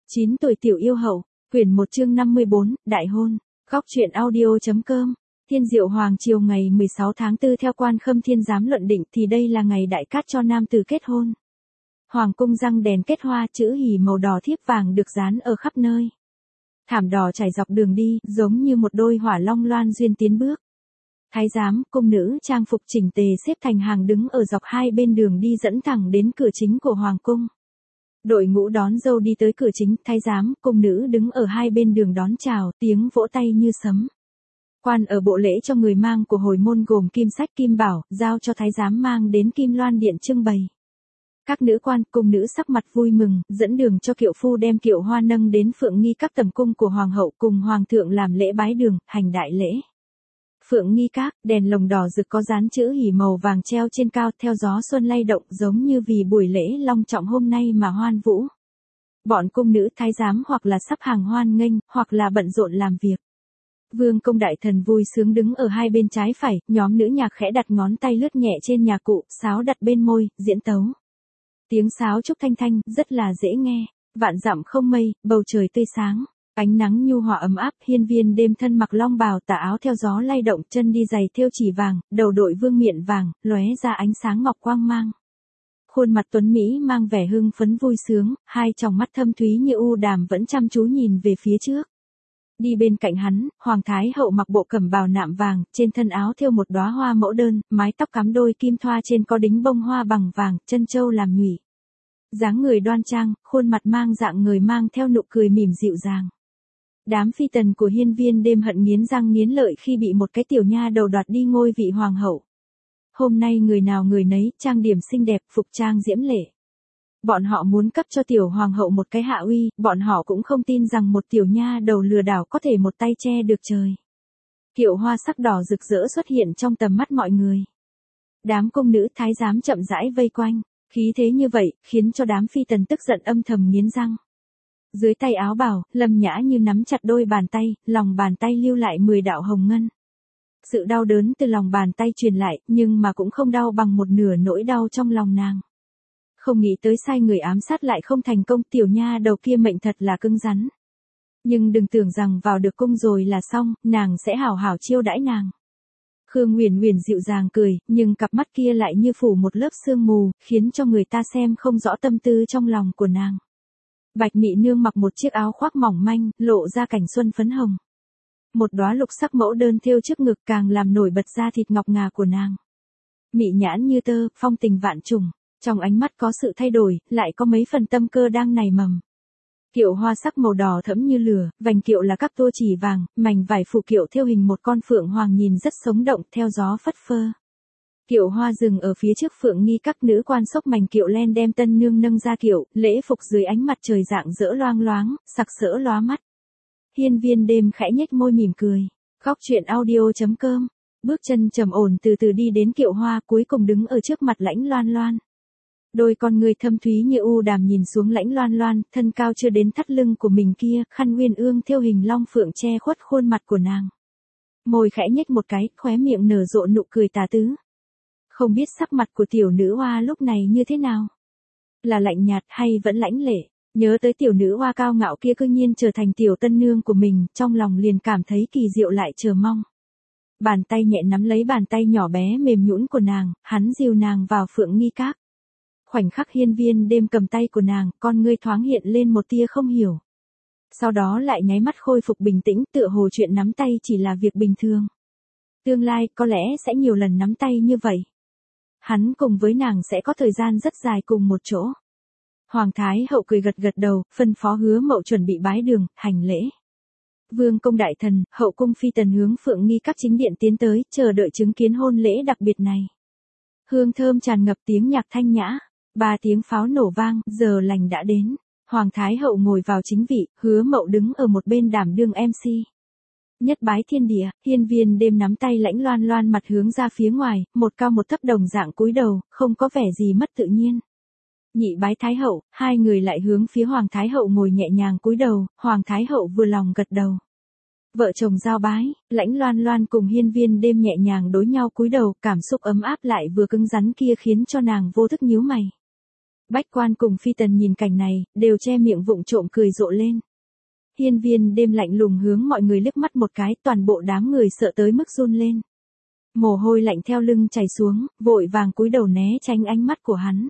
9 tuổi tiểu yêu hậu, quyển 1 chương 54, đại hôn, góc truyện audio.com. Thiên Diệu Hoàng triều ngày 16 tháng 4 theo Quan Khâm Thiên giám luận định thì đây là ngày đại cát cho nam tử kết hôn. Hoàng cung răng đèn kết hoa, chữ hỉ màu đỏ thiếp vàng được dán ở khắp nơi. Thảm đỏ trải dọc đường đi, giống như một đôi hỏa long loan duyên tiến bước. Thái giám, cung nữ trang phục chỉnh tề xếp thành hàng đứng ở dọc hai bên đường đi dẫn thẳng đến cửa chính của hoàng cung. Đội ngũ đón dâu đi tới cửa chính, thái giám, cung nữ đứng ở hai bên đường đón chào, tiếng vỗ tay như sấm. Quan ở bộ lễ cho người mang của hồi môn gồm kim sách kim bảo, giao cho thái giám mang đến Kim Loan điện trưng bày. Các nữ quan, cung nữ sắc mặt vui mừng, dẫn đường cho kiệu phu đem kiệu hoa nâng đến Phượng Nghi các tầm cung của hoàng hậu cùng hoàng thượng làm lễ bái đường, hành đại lễ. Phượng Nghi các, đèn lồng đỏ rực có dán chữ hỉ màu vàng treo trên cao theo gió xuân lay động giống như vì buổi lễ long trọng hôm nay mà hoan vũ. Bọn cung nữ thái giám hoặc là sắp hàng hoan nghênh, hoặc là bận rộn làm việc. Vương công đại thần vui sướng đứng ở hai bên trái phải, nhóm nữ nhạc khẽ đặt ngón tay lướt nhẹ trên nhạc cụ, sáo đặt bên môi, diễn tấu. Tiếng sáo trúc thanh thanh, rất là dễ nghe, vạn dặm không mây, bầu trời tươi sáng. Ánh nắng nhu hòa ấm áp, hiên viên đêm thân mặc long bào tà áo theo gió lay động, chân đi giày thêu chỉ vàng, đầu đội vương miện vàng, lóe ra ánh sáng ngọc quang mang. Khuôn mặt tuấn Mỹ mang vẻ hưng phấn vui sướng, hai tròng mắt thâm thúy như u đàm vẫn chăm chú nhìn về phía trước. Đi bên cạnh hắn, hoàng thái hậu mặc bộ cẩm bào nạm vàng, trên thân áo thêu một đóa hoa mẫu đơn, mái tóc cắm đôi kim thoa trên có đính bông hoa bằng vàng, chân châu làm nhụy. Dáng người đoan trang, khuôn mặt mang dạng người mang theo nụ cười mỉm dịu dàng. Đám phi tần của hiên viên đêm hận nghiến răng nghiến lợi khi bị một cái tiểu nha đầu đoạt đi ngôi vị hoàng hậu. Hôm nay người nào người nấy, trang điểm xinh đẹp, phục trang diễm lệ. Bọn họ muốn cấp cho tiểu hoàng hậu một cái hạ uy, bọn họ cũng không tin rằng một tiểu nha đầu lừa đảo có thể một tay che được trời. Kiệu hoa sắc đỏ rực rỡ xuất hiện trong tầm mắt mọi người. Đám cung nữ thái giám chậm rãi vây quanh, khí thế như vậy, khiến cho đám phi tần tức giận âm thầm nghiến răng. Dưới tay áo bào, Lâm Nhã Như nắm chặt đôi bàn tay, lòng bàn tay lưu lại 10 đạo hồng ngân. Sự đau đớn từ lòng bàn tay truyền lại, nhưng mà cũng không đau bằng một nửa nỗi đau trong lòng nàng. Không nghĩ tới sai người ám sát lại không thành công, tiểu nha đầu kia mệnh thật là cứng rắn. Nhưng đừng tưởng rằng vào được cung rồi là xong, nàng sẽ hảo hảo chiêu đãi nàng. Khương Huyền Huyền dịu dàng cười, nhưng cặp mắt kia lại như phủ một lớp sương mù, khiến cho người ta xem không rõ tâm tư trong lòng của nàng. Bạch Mị Nương mặc một chiếc áo khoác mỏng manh, lộ ra cảnh xuân phấn hồng. Một đóa lục sắc mẫu đơn thêu trước ngực càng làm nổi bật da thịt ngọc ngà của nàng. Mị nhãn như tơ, phong tình vạn trùng, trong ánh mắt có sự thay đổi, lại có mấy phần tâm cơ đang nảy mầm. Kiệu hoa sắc màu đỏ thẫm như lửa, vành kiệu là các tua chỉ vàng, mảnh vải phủ kiệu thêu hình một con phượng hoàng nhìn rất sống động theo gió phất phơ. Kiệu hoa dừng ở phía trước Phượng Nghi các nữ quan xốc mảnh kiệu len đem tân nương nâng ra kiệu, lễ phục dưới ánh mặt trời rạng rỡ loang loáng, sặc sỡ lóa mắt. Hiên viên đêm khẽ nhếch môi mỉm cười. Góc truyện audio.com. Bước chân trầm ổn từ từ đi đến kiệu hoa, cuối cùng đứng ở trước mặt Lãnh Loan Loan. Đôi con người thâm thúy như u đàm nhìn xuống Lãnh Loan Loan, thân cao chưa đến thắt lưng của mình kia, khăn uyên ương thêu hình long phượng che khuất khuôn mặt của nàng. Môi khẽ nhếch một cái, khóe miệng nở rộ nụ cười tà tứ. Không biết sắc mặt của tiểu nữ hoa lúc này như thế nào? Là lạnh nhạt hay vẫn lãnh lệ? Nhớ tới tiểu nữ hoa cao ngạo kia cư nhiên trở thành tiểu tân nương của mình, trong lòng liền cảm thấy kỳ diệu lại chờ mong. Bàn tay nhẹ nắm lấy bàn tay nhỏ bé mềm nhũn của nàng, hắn dìu nàng vào Phượng Nghi các. Khoảnh khắc hiên viên đêm cầm tay của nàng, con ngươi thoáng hiện lên một tia không hiểu. Sau đó lại nháy mắt khôi phục bình tĩnh, tựa hồ chuyện nắm tay chỉ là việc bình thường. Tương lai có lẽ sẽ nhiều lần nắm tay như vậy. Hắn cùng với nàng sẽ có thời gian rất dài cùng một chỗ. Hoàng thái hậu cười gật gật đầu, phân phó Hứa Mậu chuẩn bị bái đường, hành lễ. Vương công đại thần, hậu cung phi tần hướng Phượng Nghi các chính điện tiến tới, chờ đợi chứng kiến hôn lễ đặc biệt này. Hương thơm tràn ngập, tiếng nhạc thanh nhã, 3 tiếng pháo nổ vang, giờ lành đã đến. Hoàng thái hậu ngồi vào chính vị, Hứa Mậu đứng ở một bên đảm đương MC. Nhất bái thiên địa, hiên viên đêm nắm tay Lãnh Loan Loan mặt hướng ra phía ngoài, một cao một thấp đồng dạng cúi đầu, không có vẻ gì mất tự nhiên. Nhị bái thái hậu, hai người lại hướng phía hoàng thái hậu ngồi nhẹ nhàng cúi đầu, hoàng thái hậu vừa lòng gật đầu. Vợ chồng giao bái, Lãnh Loan Loan cùng hiên viên đêm nhẹ nhàng đối nhau cúi đầu, cảm xúc ấm áp lại vừa cứng rắn kia khiến cho nàng vô thức nhíu mày. Bách Quan cùng Phi Tần nhìn cảnh này, đều che miệng vụng trộm cười rộ lên. Hiên Viên Đêm lạnh lùng hướng mọi người liếc mắt một cái, toàn bộ đám người sợ tới mức run lên. Mồ hôi lạnh theo lưng chảy xuống, vội vàng cúi đầu né tránh ánh mắt của hắn.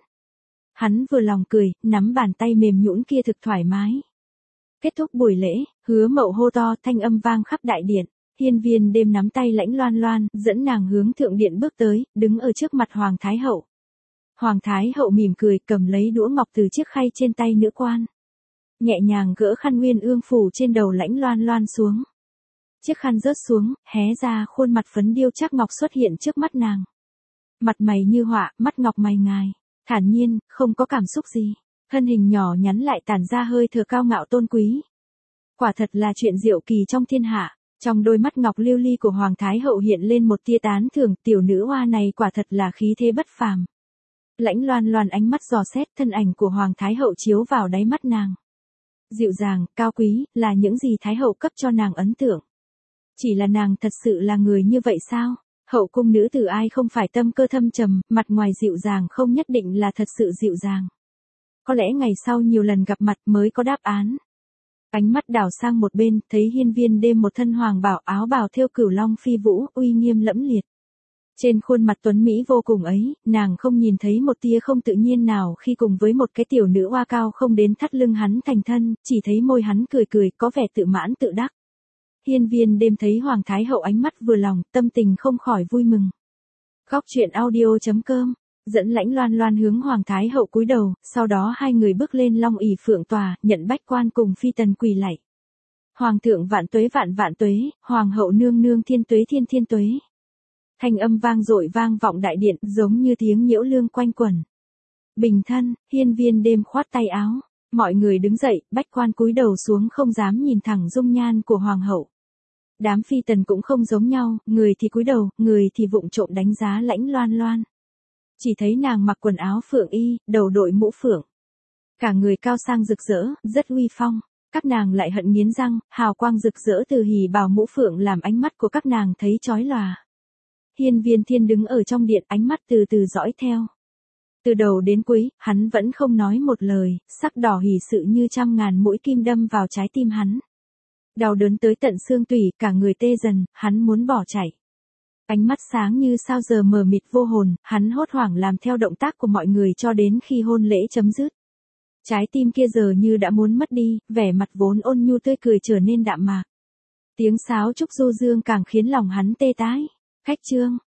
Hắn vừa lòng cười, nắm bàn tay mềm nhũn kia thực thoải mái. Kết thúc buổi lễ, Hứa Mậu hô to, thanh âm vang khắp đại điện. Hiên Viên Đêm nắm tay Lãnh Loan Loan, dẫn nàng hướng thượng điện bước tới, đứng ở trước mặt Hoàng Thái Hậu. Hoàng Thái Hậu mỉm cười, cầm lấy đũa ngọc từ chiếc khay trên tay nữ quan. Nhẹ nhàng gỡ khăn nguyên ương phủ trên đầu Lãnh Loan Loan xuống. Chiếc khăn rớt xuống, hé ra khuôn mặt phấn điêu chắc ngọc xuất hiện trước mắt nàng. Mặt mày như họa, mắt ngọc mày ngài, thản nhiên, không có cảm xúc gì. Thân hình nhỏ nhắn lại tản ra hơi thừa cao ngạo tôn quý. Quả thật là chuyện diệu kỳ trong thiên hạ. Trong đôi mắt ngọc lưu ly của Hoàng Thái Hậu hiện lên một tia tán thưởng, tiểu nữ hoa này quả thật là khí thế bất phàm. Lãnh Loan Loan ánh mắt dò xét, thân ảnh của Hoàng Thái Hậu chiếu vào đáy mắt nàng. Dịu dàng, cao quý, là những gì Thái Hậu cấp cho nàng ấn tượng. Chỉ là nàng thật sự là người như vậy sao? Hậu cung nữ tử ai không phải tâm cơ thâm trầm, mặt ngoài dịu dàng không nhất định là thật sự dịu dàng. Có lẽ ngày sau nhiều lần gặp mặt mới có đáp án. Ánh mắt đảo sang một bên, thấy Hiên Viên Đêm một thân hoàng bào áo bào thêu cửu long phi vũ, uy nghiêm lẫm liệt. Trên khuôn mặt tuấn mỹ vô cùng ấy, nàng không nhìn thấy một tia không tự nhiên nào khi cùng với một cái tiểu nữ hoa cao không đến thắt lưng hắn thành thân, chỉ thấy môi hắn cười cười, có vẻ tự mãn tự đắc. Hiên Viên Đêm thấy Hoàng Thái Hậu ánh mắt vừa lòng, tâm tình không khỏi vui mừng. Góc truyện audio.com dẫn Lãnh Loan Loan hướng Hoàng Thái Hậu cúi đầu, sau đó hai người bước lên long ỷ phượng tòa, nhận Bách Quan cùng Phi Tần quỳ lạy. Hoàng thượng vạn tuế vạn vạn tuế, Hoàng hậu nương nương thiên tuế thiên thiên tuế. Thanh âm vang dội vang vọng đại điện, giống như tiếng nhiễu lương quanh quẩn. Bình thân, Hiên Viên Đêm khoát tay áo, mọi người đứng dậy, Bách Quan cúi đầu xuống không dám nhìn thẳng dung nhan của Hoàng hậu. Đám Phi Tần cũng không giống nhau, người thì cúi đầu, người thì vụng trộm đánh giá Lãnh Loan Loan. Chỉ thấy nàng mặc quần áo phượng y, đầu đội mũ phượng. Cả người cao sang rực rỡ, rất uy phong. Các nàng lại hận nghiến răng, hào quang rực rỡ từ hỉ bào mũ phượng làm ánh mắt của các nàng thấy chói lòa. Hiên Viên Thiên đứng ở trong điện, ánh mắt từ từ dõi theo. Từ đầu đến cuối, hắn vẫn không nói một lời, sắc đỏ hỉ sự như trăm ngàn mũi kim đâm vào trái tim hắn. Đau đớn tới tận xương tủy, cả người tê dần, hắn muốn bỏ chạy. Ánh mắt sáng như sao giờ mờ mịt vô hồn, hắn hốt hoảng làm theo động tác của mọi người cho đến khi hôn lễ chấm dứt. Trái tim kia giờ như đã muốn mất đi, vẻ mặt vốn ôn nhu tươi cười trở nên đạm mạc. Tiếng sáo trúc du dương càng khiến lòng hắn tê tái. Khách trương,